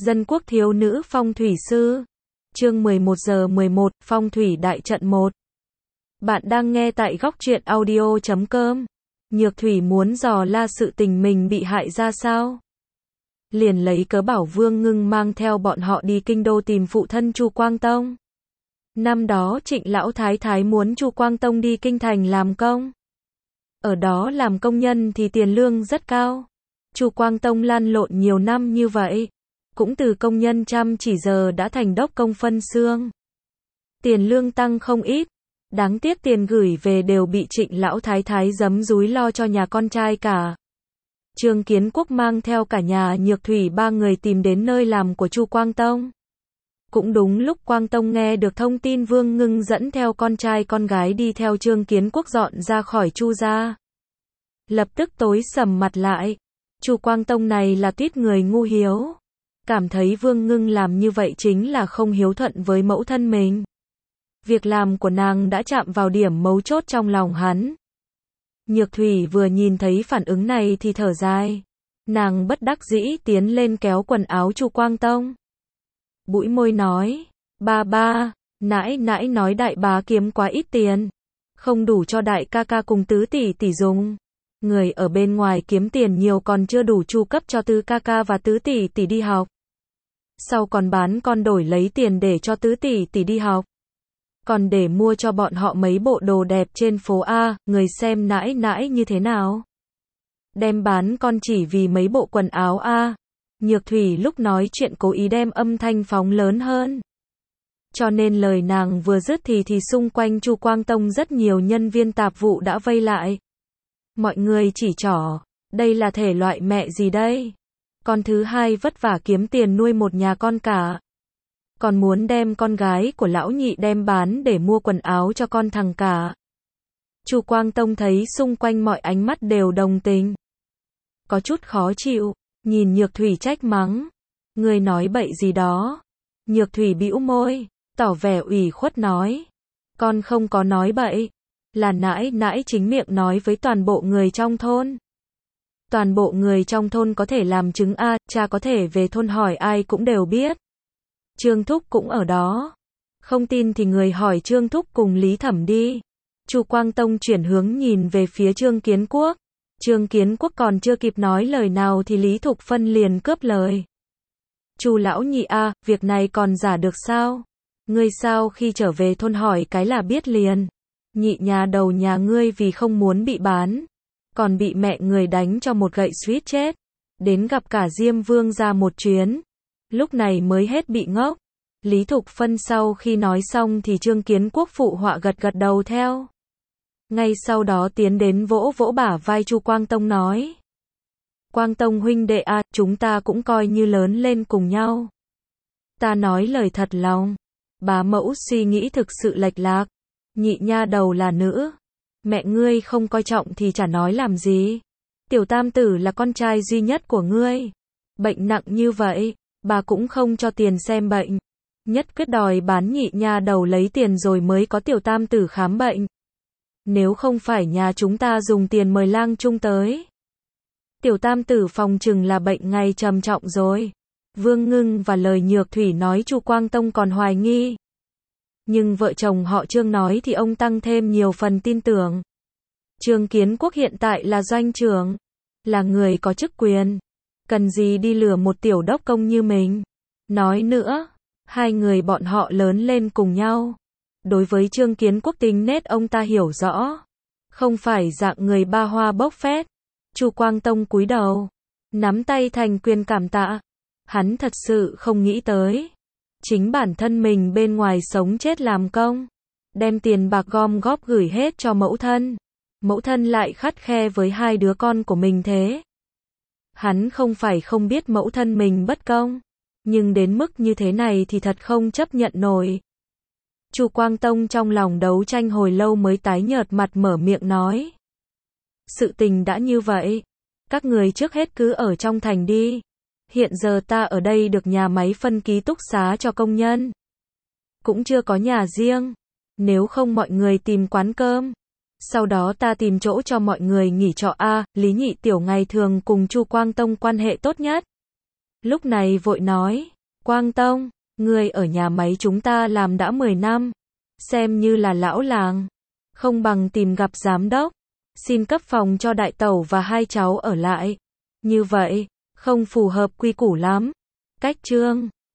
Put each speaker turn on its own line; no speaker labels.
Dân quốc thiếu nữ phong thủy sư. Chương 11:11, phong thủy đại trận 1. Bạn đang nghe tại góc truyện audio.com. Nhược Thủy muốn dò la sự tình mình bị hại ra sao. Liền lấy cớ bảo Vương Ngưng mang theo bọn họ đi kinh đô tìm phụ thân Chu Quang Tông. Năm đó Trịnh lão thái thái muốn Chu Quang Tông đi kinh thành làm công. Ở đó làm công nhân thì tiền lương rất cao. Chu Quang Tông lăn lộn nhiều năm như vậy, cũng từ công nhân chăm chỉ giờ đã thành đốc công phân xương. Tiền lương tăng không ít, đáng tiếc tiền gửi về đều bị Trịnh lão thái thái giấm dúi lo cho nhà con trai cả. Trương Kiến Quốc mang theo cả nhà Nhược Thủy ba người tìm đến nơi làm của Chu Quang Tông. Cũng đúng lúc Quang Tông nghe được thông tin Vương Ngưng dẫn theo con trai con gái đi theo Trương Kiến Quốc dọn ra khỏi Chu gia. Lập tức tối sầm mặt lại. Chu Quang Tông này là tuýp người ngu hiếu. Cảm thấy Vương Ngưng làm như vậy chính là không hiếu thuận với mẫu thân mình. Việc làm của nàng đã chạm vào điểm mấu chốt trong lòng hắn. Nhược Thủy vừa nhìn thấy phản ứng này thì thở dài. Nàng bất đắc dĩ tiến lên kéo quần áo Chu Quang Tông. Bũi môi nói, ba, nãi nãi nói đại bá kiếm quá ít tiền. Không đủ cho đại ca ca cùng tứ tỷ tỷ dùng. Người ở bên ngoài kiếm tiền nhiều còn chưa đủ chu cấp cho tứ ca ca và tứ tỷ tỷ đi học. Sau còn bán con đổi lấy tiền để cho tứ tỷ tỷ đi học. Còn để mua cho bọn họ mấy bộ đồ đẹp trên phố A, người xem nãi nãi như thế nào. Đem bán con chỉ vì mấy bộ quần áo A. Nhược Thủy lúc nói chuyện cố ý đem âm thanh phóng lớn hơn. Cho nên lời nàng vừa dứt thì xung quanh Chu Quang Tông rất nhiều nhân viên tạp vụ đã vây lại. Mọi người chỉ trỏ, đây là thể loại mẹ gì đây? Con thứ hai vất vả kiếm tiền nuôi một nhà con cả. Còn muốn đem con gái của lão nhị đem bán để mua quần áo cho con thằng cả. Chu Quang Tông thấy xung quanh mọi ánh mắt đều đồng tình. Có chút khó chịu, nhìn Nhược Thủy trách mắng. Người nói bậy gì đó? Nhược Thủy bĩu môi, tỏ vẻ ủy khuất nói. Con không có nói bậy. Là nãi nãi chính miệng nói với toàn bộ người trong thôn. Toàn bộ người trong thôn có thể làm chứng A, cha có thể về thôn hỏi ai cũng đều biết. Trương Thúc cũng ở đó. Không tin thì người hỏi Trương Thúc cùng Lý Thẩm đi. Chu Quang Tông chuyển hướng nhìn về phía Trương Kiến Quốc. Trương Kiến Quốc còn chưa kịp nói lời nào thì Lý Thục Phân liền cướp lời. Chu lão nhị A, việc này còn giả được sao? Ngươi sao khi trở về thôn hỏi cái là biết liền. Nhị nhà đầu nhà ngươi vì không muốn bị bán, còn bị mẹ người đánh cho một gậy suýt chết. Đến gặp cả Diêm Vương ra một chuyến. Lúc này mới hết bị ngốc. Lý Thục Phân sau khi nói xong thì Trương Kiến Quốc phụ họa gật gật đầu theo. Ngay sau đó tiến đến vỗ vỗ bả vai Chu Quang Tông nói. Quang Tông huynh đệ à, chúng ta cũng coi như lớn lên cùng nhau. Ta nói lời thật lòng. Bá mẫu suy nghĩ thực sự lệch lạc. Nhị nha đầu là nữ. Mẹ ngươi không coi trọng thì chả nói làm gì. Tiểu tam tử là con trai duy nhất của ngươi. Bệnh nặng như vậy, bà cũng không cho tiền xem bệnh. Nhất quyết đòi bán nhị nha đầu lấy tiền rồi mới có tiểu tam tử khám bệnh. Nếu không phải nhà chúng ta dùng tiền mời lang trung tới. Tiểu tam tử phòng chừng là bệnh ngày trầm trọng rồi. Vương Ngưng và lời Nhược Thủy nói Chu Quang Tông còn hoài nghi. Nhưng vợ chồng họ Trương nói thì ông tăng thêm nhiều phần tin tưởng. Trương Kiến Quốc hiện tại là doanh trưởng, là người có chức quyền. Cần gì đi lừa một tiểu đốc công như mình. Nói nữa, hai người bọn họ lớn lên cùng nhau. Đối với Trương Kiến Quốc tính nết ông ta hiểu rõ. Không phải dạng người ba hoa bốc phét. Chu Quang Tông cúi đầu, nắm tay thành quyền cảm tạ. Hắn thật sự không nghĩ tới. Chính bản thân mình bên ngoài sống chết làm công. Đem tiền bạc gom góp gửi hết cho mẫu thân. Mẫu thân lại khắt khe với hai đứa con của mình thế. Hắn không phải không biết mẫu thân mình bất công. Nhưng đến mức như thế này thì thật không chấp nhận nổi. Chu Quang Tông trong lòng đấu tranh hồi lâu mới tái nhợt mặt mở miệng nói. Sự tình đã như vậy. Các người trước hết cứ ở trong thành đi. Hiện giờ ta ở đây được nhà máy phân ký túc xá cho công nhân. Cũng chưa có nhà riêng. Nếu không mọi người tìm quán cơm. Sau đó ta tìm chỗ cho mọi người nghỉ trọ A. Lý Nhị Tiểu ngày thường cùng Chu Quang Tông quan hệ tốt nhất. lúc này vội nói, Quang Tông, người ở nhà máy chúng ta làm đã 10 năm, xem như là lão làng, không bằng tìm gặp giám đốc, xin cấp phòng cho đại tẩu và hai cháu ở lại. Như vậy, không phù hợp quy củ lắm. Cách chương